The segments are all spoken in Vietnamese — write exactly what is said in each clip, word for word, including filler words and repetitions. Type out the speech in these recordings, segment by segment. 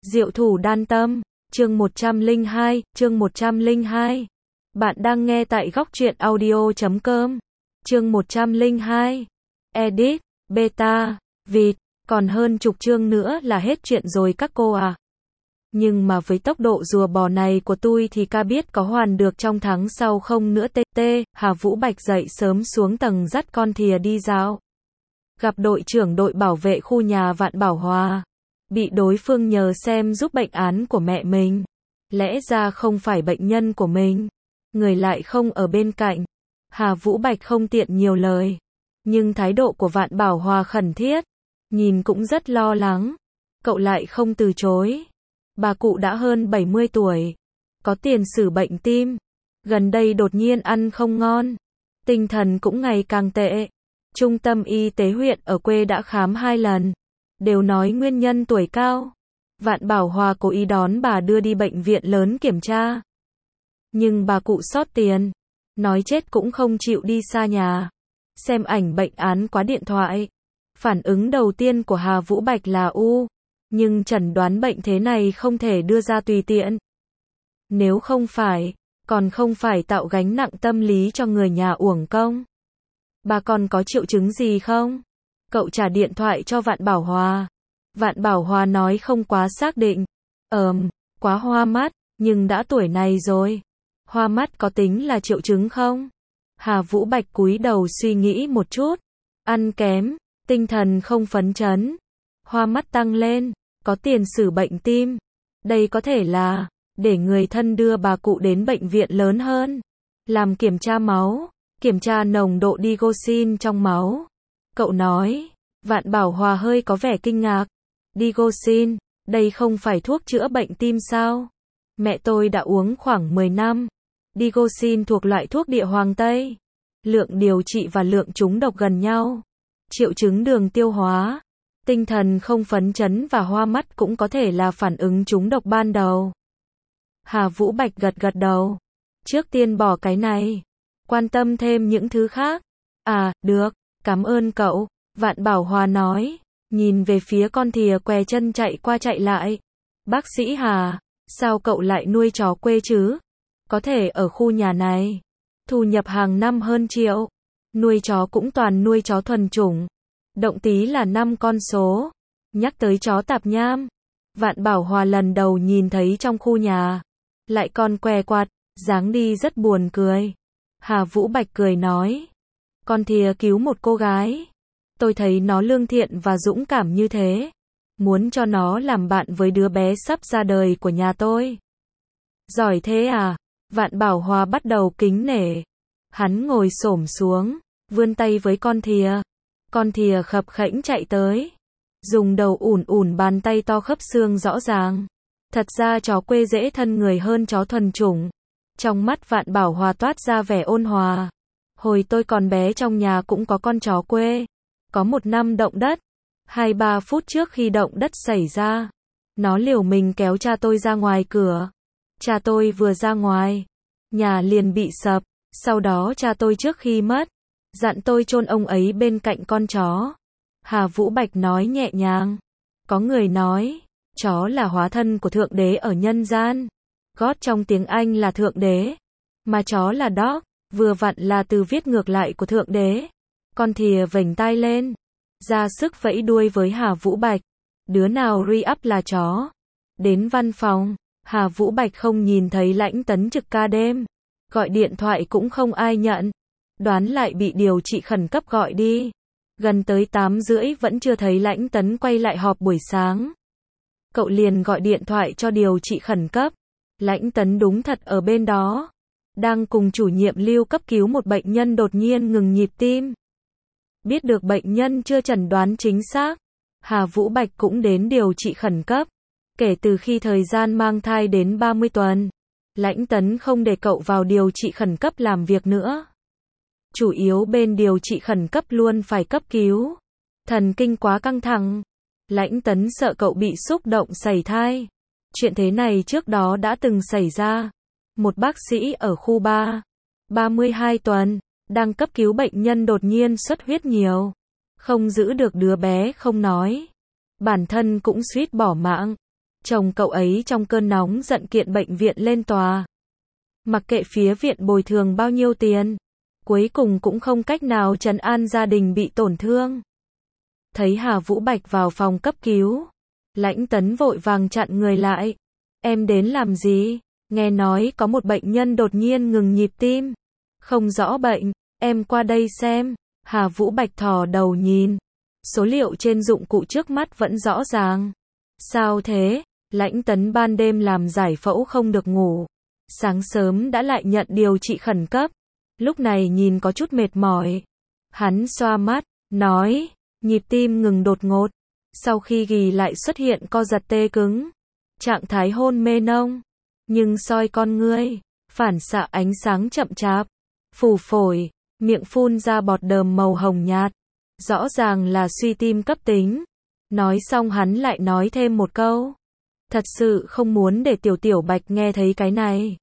Diệu thủ đan tâm, chương một trăm lẻ hai, chương một trăm lẻ hai. Bạn đang nghe tại góc truyện audio chấm com. Chương một trăm lẻ hai. Edit, beta, vịt, còn hơn chục chương nữa là hết chuyện rồi các cô à. Nhưng mà với tốc độ rùa bò này của tôi thì ca biết có hoàn được trong tháng sau không nữa. Tt, Hà Vũ Bạch dậy sớm xuống tầng dắt con thìa đi dạo. Gặp đội trưởng đội bảo vệ khu nhà Vạn Bảo Hòa. Bị đối phương nhờ xem giúp bệnh án của mẹ mình. Lẽ ra không phải bệnh nhân của mình. Người lại không ở bên cạnh. Hà Vũ Bạch không tiện nhiều lời. Nhưng thái độ của Vạn Bảo Hòa khẩn thiết. Nhìn cũng rất lo lắng. Cậu lại không từ chối. Bà cụ đã hơn bảy mươi tuổi. Có tiền sử bệnh tim. Gần đây đột nhiên ăn không ngon. Tinh thần cũng ngày càng tệ. Trung tâm y tế huyện ở quê đã khám hai lần. Đều nói nguyên nhân tuổi cao. Vạn Bảo Hòa cố ý đón bà đưa đi bệnh viện lớn kiểm tra. Nhưng bà cụ sót tiền. Nói chết cũng không chịu đi xa nhà. Xem ảnh bệnh án qua điện thoại. Phản ứng đầu tiên của Hà Vũ Bạch là u. Nhưng chẩn đoán bệnh thế này không thể đưa ra tùy tiện. Nếu không phải, còn không phải tạo gánh nặng tâm lý cho người nhà uổng công. Bà còn có triệu chứng gì không? Cậu trả điện thoại cho Vạn Bảo Hòa. Vạn Bảo Hòa nói không quá xác định. Ờm, quá hoa mắt, nhưng đã tuổi này rồi. Hoa mắt có tính là triệu chứng không? Hà Vũ Bạch cúi đầu suy nghĩ một chút. Ăn kém, tinh thần không phấn chấn. Hoa mắt tăng lên, có tiền sử bệnh tim. Đây có thể là, để người thân đưa bà cụ đến bệnh viện lớn hơn. Làm kiểm tra máu, kiểm tra nồng độ digoxin trong máu. Cậu nói, Vạn Bảo Hòa hơi có vẻ kinh ngạc. Digoxin, đây không phải thuốc chữa bệnh tim sao? Mẹ tôi đã uống khoảng mười năm. Digoxin thuộc loại thuốc địa hoàng Tây. Lượng điều trị và lượng trúng độc gần nhau. Triệu chứng đường tiêu hóa, tinh thần không phấn chấn và hoa mắt cũng có thể là phản ứng trúng độc ban đầu. Hà Vũ Bạch gật gật đầu. Trước tiên bỏ cái này. Quan tâm thêm những thứ khác. À, được, cảm ơn cậu. Vạn Bảo Hòa nói. Nhìn về phía con thìa què chân chạy qua chạy lại. Bác sĩ Hà, sao cậu lại nuôi chó quê chứ? Có thể ở khu nhà này. Thu nhập hàng năm hơn triệu. Nuôi chó cũng toàn nuôi chó thuần chủng. Động tí là năm con số. Nhắc tới chó tạp nham. Vạn Bảo Hòa lần đầu nhìn thấy trong khu nhà. Lại còn què quạt, dáng đi rất buồn cười. Hà Vũ Bạch cười nói. Con thìa cứu một cô gái. Tôi thấy nó lương thiện và dũng cảm như thế. Muốn cho nó làm bạn với đứa bé sắp ra đời của nhà tôi. Giỏi thế à? Vạn Bảo Hòa bắt đầu kính nể. Hắn ngồi xổm xuống, vươn tay với con thìa. Con thìa khập khẽnh chạy tới. Dùng đầu ủn ủn bàn tay to khớp xương rõ ràng. Thật ra chó quê dễ thân người hơn chó thuần chủng. Trong mắt Vạn Bảo Hòa toát ra vẻ ôn hòa. Hồi tôi còn bé trong nhà cũng có con chó quê. Có một năm động đất. Hai ba phút trước khi động đất xảy ra. Nó liều mình kéo cha tôi ra ngoài cửa. Cha tôi vừa ra ngoài. Nhà liền bị sập. Sau đó cha tôi trước khi mất. Dặn tôi chôn ông ấy bên cạnh con chó. Hà Vũ Bạch nói nhẹ nhàng. Có người nói. Chó là hóa thân của Thượng Đế ở nhân gian. God trong tiếng Anh là Thượng Đế. Mà chó là dog. Vừa vặn là từ viết ngược lại của Thượng Đế. Con thìa vểnh tai lên. Ra sức vẫy đuôi với Hà Vũ Bạch. Đứa nào re-up là chó. Đến văn phòng. Hà Vũ Bạch không nhìn thấy Lãnh Tấn trực ca đêm. Gọi điện thoại cũng không ai nhận. Đoán lại bị điều trị khẩn cấp gọi đi. Gần tới tám rưỡi vẫn chưa thấy Lãnh Tấn quay lại họp buổi sáng. Cậu liền gọi điện thoại cho điều trị khẩn cấp. Lãnh Tấn đúng thật ở bên đó. Đang cùng chủ nhiệm Lưu cấp cứu một bệnh nhân đột nhiên ngừng nhịp tim. Biết được bệnh nhân chưa chẩn đoán chính xác. Hà Vũ Bạch cũng đến điều trị khẩn cấp. Kể từ khi thời gian mang thai đến ba mươi tuần. Lãnh Tấn không để cậu vào điều trị khẩn cấp làm việc nữa. Chủ yếu bên điều trị khẩn cấp luôn phải cấp cứu. Thần kinh quá căng thẳng. Lãnh Tấn sợ cậu bị xúc động sẩy thai. Chuyện thế này trước đó đã từng xảy ra. Một bác sĩ ở khu ba, ba mươi hai tuần, đang cấp cứu bệnh nhân đột nhiên xuất huyết nhiều. Không giữ được đứa bé không nói. Bản thân cũng suýt bỏ mạng. Chồng cậu ấy trong cơn nóng giận kiện bệnh viện lên tòa. Mặc kệ phía viện bồi thường bao nhiêu tiền, cuối cùng cũng không cách nào trấn an gia đình bị tổn thương. Thấy Hà Vũ Bạch vào phòng cấp cứu, Lãnh Tấn vội vàng chặn người lại. Em đến làm gì? Nghe nói có một bệnh nhân đột nhiên ngừng nhịp tim. Không rõ bệnh, em qua đây xem. Hà Vũ Bạch thò đầu nhìn. Số liệu trên dụng cụ trước mắt vẫn rõ ràng. Sao thế? Lãnh Tấn ban đêm làm giải phẫu không được ngủ. Sáng sớm đã lại nhận điều trị khẩn cấp. Lúc này nhìn có chút mệt mỏi. Hắn xoa mắt, nói, nhịp tim ngừng đột ngột. Sau khi ghi lại xuất hiện co giật tê cứng. Trạng thái hôn mê nông. Nhưng soi con ngươi, phản xạ ánh sáng chậm chạp. Phù phổi, miệng phun ra bọt đờm màu hồng nhạt. Rõ ràng là suy tim cấp tính. Nói xong hắn lại nói thêm một câu. Thật sự không muốn để Tiểu Tiểu Bạch nghe thấy cái này.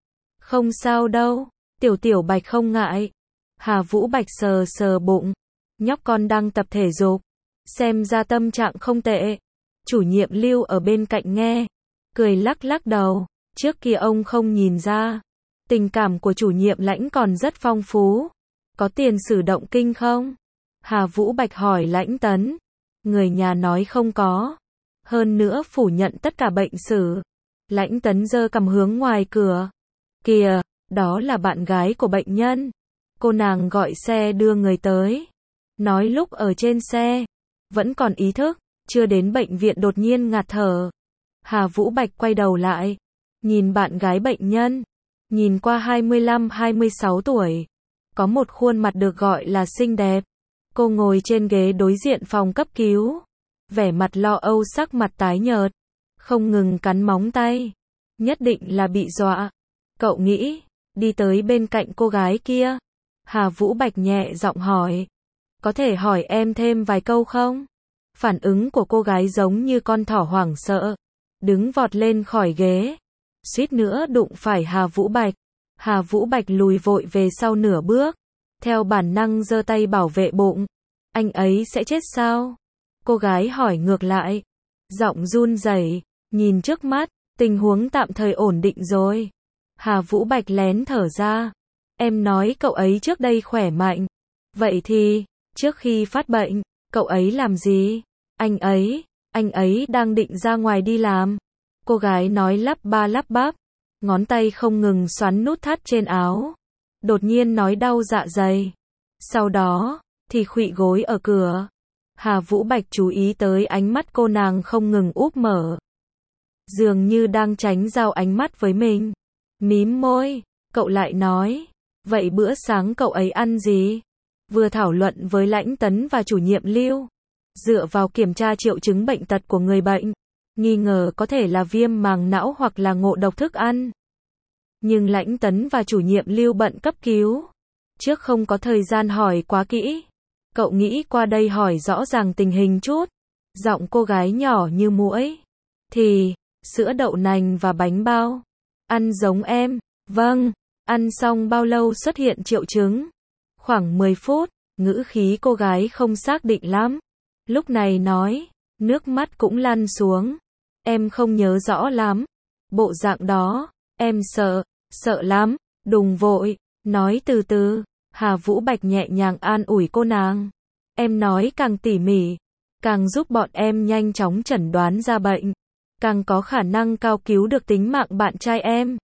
Không sao đâu, Tiểu Tiểu Bạch không ngại. Hà Vũ Bạch sờ sờ bụng. Nhóc con đang tập thể dục. Xem ra tâm trạng không tệ. Chủ nhiệm Lưu ở bên cạnh nghe. Cười lắc lắc đầu. Trước kia ông không nhìn ra. Tình cảm của chủ nhiệm Lãnh còn rất phong phú. Có tiền sử động kinh không? Hà Vũ Bạch hỏi Lãnh Tấn. Người nhà nói không có. Hơn nữa phủ nhận tất cả bệnh sử. Lãnh Tấn giơ cằm hướng ngoài cửa. Kìa, đó là bạn gái của bệnh nhân. Cô nàng gọi xe đưa người tới. Nói lúc ở trên xe, vẫn còn ý thức, chưa đến bệnh viện đột nhiên ngạt thở. Hà Vũ Bạch quay đầu lại, nhìn bạn gái bệnh nhân, nhìn qua hai mươi lăm hai mươi sáu tuổi, có một khuôn mặt được gọi là xinh đẹp. Cô ngồi trên ghế đối diện phòng cấp cứu, vẻ mặt lo âu, sắc mặt tái nhợt, không ngừng cắn móng tay, nhất định là bị dọa. Cậu nghĩ, đi tới bên cạnh cô gái kia. Hà Vũ Bạch nhẹ giọng hỏi, có thể hỏi em thêm vài câu không? Phản ứng của cô gái giống như con thỏ hoảng sợ, đứng vọt lên khỏi ghế, suýt nữa đụng phải Hà Vũ Bạch. Hà Vũ Bạch lùi vội về sau nửa bước, theo bản năng giơ tay bảo vệ bụng. Anh ấy sẽ chết sao? Cô gái hỏi ngược lại, giọng run rẩy, nhìn trước mắt, tình huống tạm thời ổn định rồi. Hà Vũ Bạch lén thở ra. Em nói cậu ấy trước đây khỏe mạnh. Vậy thì, trước khi phát bệnh, cậu ấy làm gì? Anh ấy, anh ấy đang định ra ngoài đi làm. Cô gái nói lắp ba lắp bắp, ngón tay không ngừng xoắn nút thắt trên áo. Đột nhiên nói đau dạ dày. Sau đó, thì khuỵu gối ở cửa. Hà Vũ Bạch chú ý tới ánh mắt cô nàng không ngừng úp mở. Dường như đang tránh giao ánh mắt với mình. Mím môi, cậu lại nói, vậy bữa sáng cậu ấy ăn gì? Vừa thảo luận với Lãnh Tấn và chủ nhiệm Lưu, dựa vào kiểm tra triệu chứng bệnh tật của người bệnh, nghi ngờ có thể là viêm màng não hoặc là ngộ độc thức ăn. Nhưng Lãnh Tấn và chủ nhiệm Lưu bận cấp cứu, trước không có thời gian hỏi quá kỹ. Cậu nghĩ qua đây hỏi rõ ràng tình hình chút. Giọng cô gái nhỏ như muỗi. Thì, sữa đậu nành và bánh bao. Ăn giống em. Vâng. Ăn xong bao lâu xuất hiện triệu chứng? Khoảng mười phút. Ngữ khí cô gái không xác định lắm. Lúc này nói, nước mắt cũng lăn xuống. Em không nhớ rõ lắm. Bộ dạng đó, em sợ, sợ lắm. Đừng vội, nói từ từ. Hà Vũ Bạch nhẹ nhàng an ủi cô nàng. Em nói càng tỉ mỉ, càng giúp bọn em nhanh chóng chẩn đoán ra bệnh, càng có khả năng cao cứu được tính mạng bạn trai em.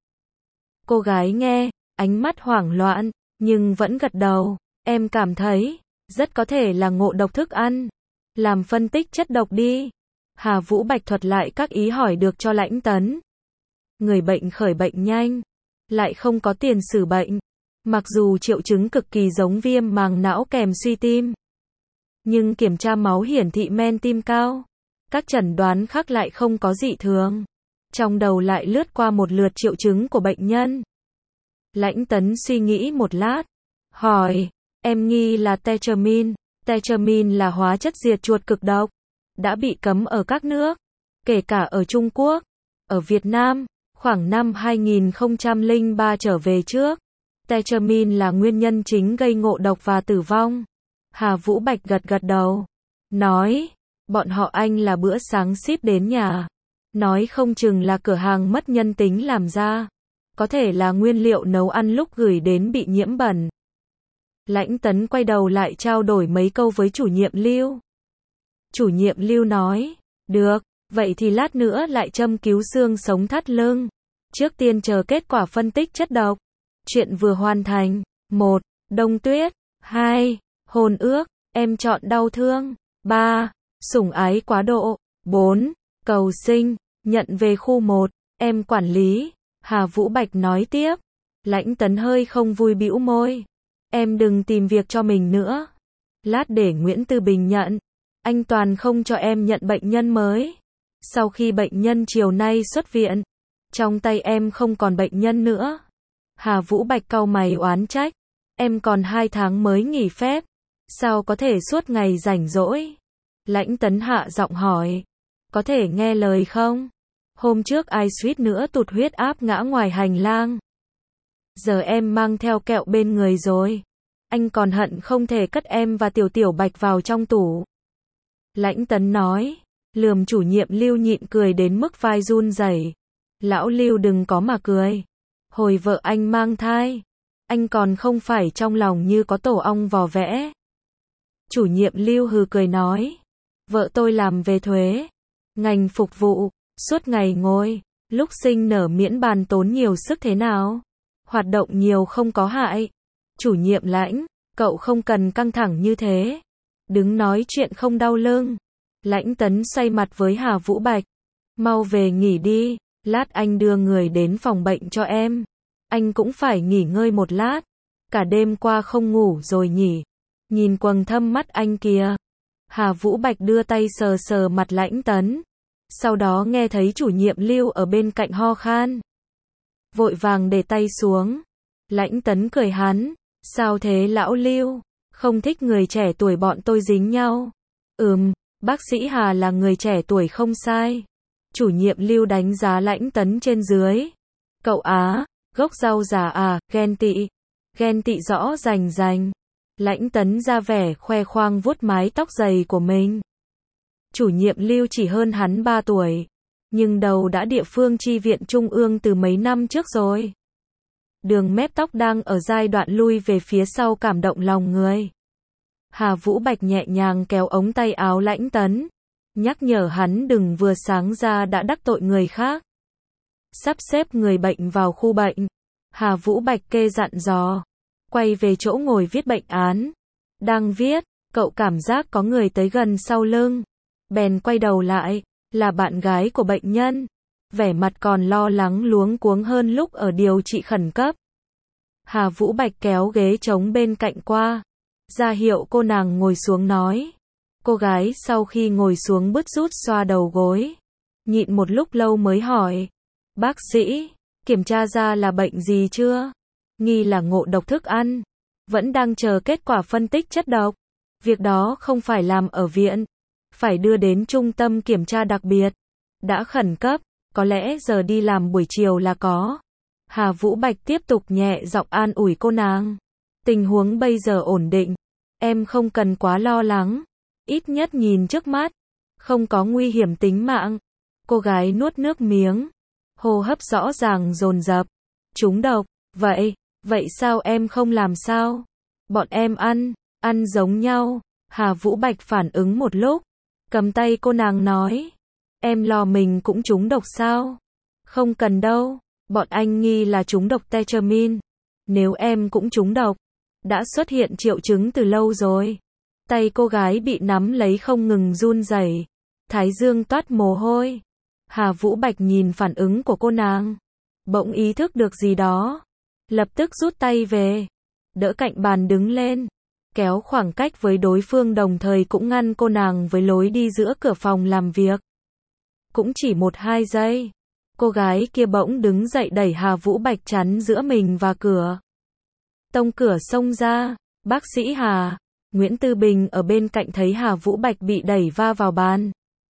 Cô gái nghe, ánh mắt hoảng loạn, nhưng vẫn gật đầu. Em cảm thấy, rất có thể là ngộ độc thức ăn. Làm phân tích chất độc đi. Hà Vũ Bạch thuật lại các ý hỏi được cho Lãnh Tấn. Người bệnh khởi bệnh nhanh, lại không có tiền sử bệnh. Mặc dù triệu chứng cực kỳ giống viêm màng não kèm suy tim, nhưng kiểm tra máu hiển thị men tim cao. Các chẩn đoán khác lại không có dị thường. Trong đầu lại lướt qua một lượt triệu chứng của bệnh nhân. Lãnh Tấn suy nghĩ một lát, hỏi, em nghi là tetramin. Tetramin là hóa chất diệt chuột cực độc, đã bị cấm ở các nước, kể cả ở Trung Quốc, ở Việt Nam, khoảng năm hai nghìn không trăm lẻ ba trở về trước. Tetramin là nguyên nhân chính gây ngộ độc và tử vong. Hà Vũ Bạch gật gật đầu, nói, bọn họ Anh là bữa sáng ship đến nhà. Nói không chừng là cửa hàng mất nhân tính làm ra. Có thể là nguyên liệu nấu ăn lúc gửi đến bị nhiễm bẩn. Lãnh Tấn quay đầu lại trao đổi mấy câu với chủ nhiệm Lưu. Chủ nhiệm Lưu nói, được, vậy thì lát nữa lại châm cứu xương sống thắt lưng. Trước tiên chờ kết quả phân tích chất độc. Chuyện vừa hoàn thành. một. Đông tuyết. hai. Hôn ước. Em chọn đau thương. ba. Sủng ái quá độ. bốn. Cầu sinh. Nhận về khu một. Em quản lý. Hà Vũ Bạch nói tiếp. Lãnh Tấn hơi không vui bĩu môi. Em đừng tìm việc cho mình nữa. Lát để Nguyễn Tư Bình nhận. Anh toàn không cho em nhận bệnh nhân mới. Sau khi bệnh nhân chiều nay xuất viện, trong tay em không còn bệnh nhân nữa. Hà Vũ Bạch cau mày oán trách. Em còn hai tháng mới nghỉ phép. Sao có thể suốt ngày rảnh rỗi? Lãnh Tấn hạ giọng hỏi. Có thể nghe lời không? Hôm trước ai suýt nữa tụt huyết áp ngã ngoài hành lang. Giờ em mang theo kẹo bên người rồi. Anh còn hận không thể cất em và Tiểu Tiểu Bạch vào trong tủ. Lãnh Tấn nói. Lườm chủ nhiệm Lưu nhịn cười đến mức vai run rẩy. Lão Lưu đừng có mà cười. Hồi vợ anh mang thai, anh còn không phải trong lòng như có tổ ong vò vẽ. Chủ nhiệm Lưu hừ cười nói. Vợ tôi làm về thuế. Ngành phục vụ, suốt ngày ngồi, lúc sinh nở miễn bàn tốn nhiều sức thế nào. Hoạt động nhiều không có hại. Chủ nhiệm Lãnh, cậu không cần căng thẳng như thế. Đứng nói chuyện không đau lưng. Lãnh Tấn xoay mặt với Hà Vũ Bạch. Mau về nghỉ đi, lát anh đưa người đến phòng bệnh cho em. Anh cũng phải nghỉ ngơi một lát. Cả đêm qua không ngủ rồi nhỉ. Nhìn quầng thâm mắt anh kìa. Hà Vũ Bạch đưa tay sờ sờ mặt Lãnh Tấn. Sau đó nghe thấy chủ nhiệm Lưu ở bên cạnh ho khan. Vội vàng để tay xuống. Lãnh Tấn cười hắn. Sao thế lão Lưu? Không thích người trẻ tuổi bọn tôi dính nhau. Ừm, bác sĩ Hà là người trẻ tuổi không sai. Chủ nhiệm Lưu đánh giá Lãnh Tấn trên dưới. Cậu á, gốc rau già à, ghen tị. Ghen tị rõ rành rành. Lãnh Tấn ra vẻ khoe khoang vuốt mái tóc dày của mình. Chủ nhiệm Lưu chỉ hơn hắn ba tuổi. Nhưng đầu đã địa phương chi viện trung ương từ mấy năm trước rồi. Đường mép tóc đang ở giai đoạn lui về phía sau cảm động lòng người. Hà Vũ Bạch nhẹ nhàng kéo ống tay áo Lãnh Tấn. Nhắc nhở hắn đừng vừa sáng ra đã đắc tội người khác. Sắp xếp người bệnh vào khu bệnh. Hà Vũ Bạch kê dặn dò. Quay về chỗ ngồi viết bệnh án. Đang viết, cậu cảm giác có người tới gần sau lưng. Bèn quay đầu lại, là bạn gái của bệnh nhân. Vẻ mặt còn lo lắng luống cuống hơn lúc ở điều trị khẩn cấp. Hà Vũ Bạch kéo ghế trống bên cạnh qua. Ra hiệu cô nàng ngồi xuống nói. Cô gái sau khi ngồi xuống bứt rút xoa đầu gối. Nhịn một lúc lâu mới hỏi. Bác sĩ, kiểm tra ra là bệnh gì chưa? Nghi là ngộ độc thức ăn. Vẫn đang chờ kết quả phân tích chất độc. Việc đó không phải làm ở viện. Phải đưa đến trung tâm kiểm tra đặc biệt. Đã khẩn cấp, có lẽ giờ đi làm buổi chiều là có. Hà Vũ Bạch tiếp tục nhẹ giọng an ủi cô nàng. Tình huống bây giờ ổn định. Em không cần quá lo lắng. Ít nhất nhìn trước mắt. Không có nguy hiểm tính mạng. Cô gái nuốt nước miếng. Hô hấp rõ ràng dồn dập. Trúng độc. Vậy, vậy sao em không làm sao? Bọn em ăn, ăn giống nhau. Hà Vũ Bạch phản ứng một lúc. Cầm tay cô nàng nói. Em lo mình cũng trúng độc sao? Không cần đâu. Bọn anh nghi là trúng độc tetramin. Nếu em cũng trúng độc. Đã xuất hiện triệu chứng từ lâu rồi. Tay cô gái bị nắm lấy không ngừng run rẩy. Thái dương toát mồ hôi. Hà Vũ Bạch nhìn phản ứng của cô nàng. Bỗng ý thức được gì đó. Lập tức rút tay về. Đỡ cạnh bàn đứng lên. Kéo khoảng cách với đối phương đồng thời cũng ngăn cô nàng với lối đi giữa cửa phòng làm việc. Cũng chỉ một hai giây. Cô gái kia bỗng đứng dậy đẩy Hà Vũ Bạch chắn giữa mình và cửa. Tông cửa xông ra. Bác sĩ Hà. Nguyễn Tư Bình ở bên cạnh thấy Hà Vũ Bạch bị đẩy va vào bàn.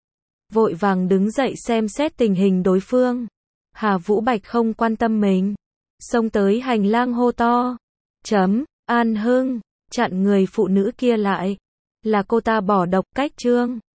Vội vàng đứng dậy xem xét tình hình đối phương. Hà Vũ Bạch không quan tâm mình. Xông tới hành lang hô to. Chấm, An Hưng, chặn người phụ nữ kia lại. Là cô ta bỏ độc cách trương.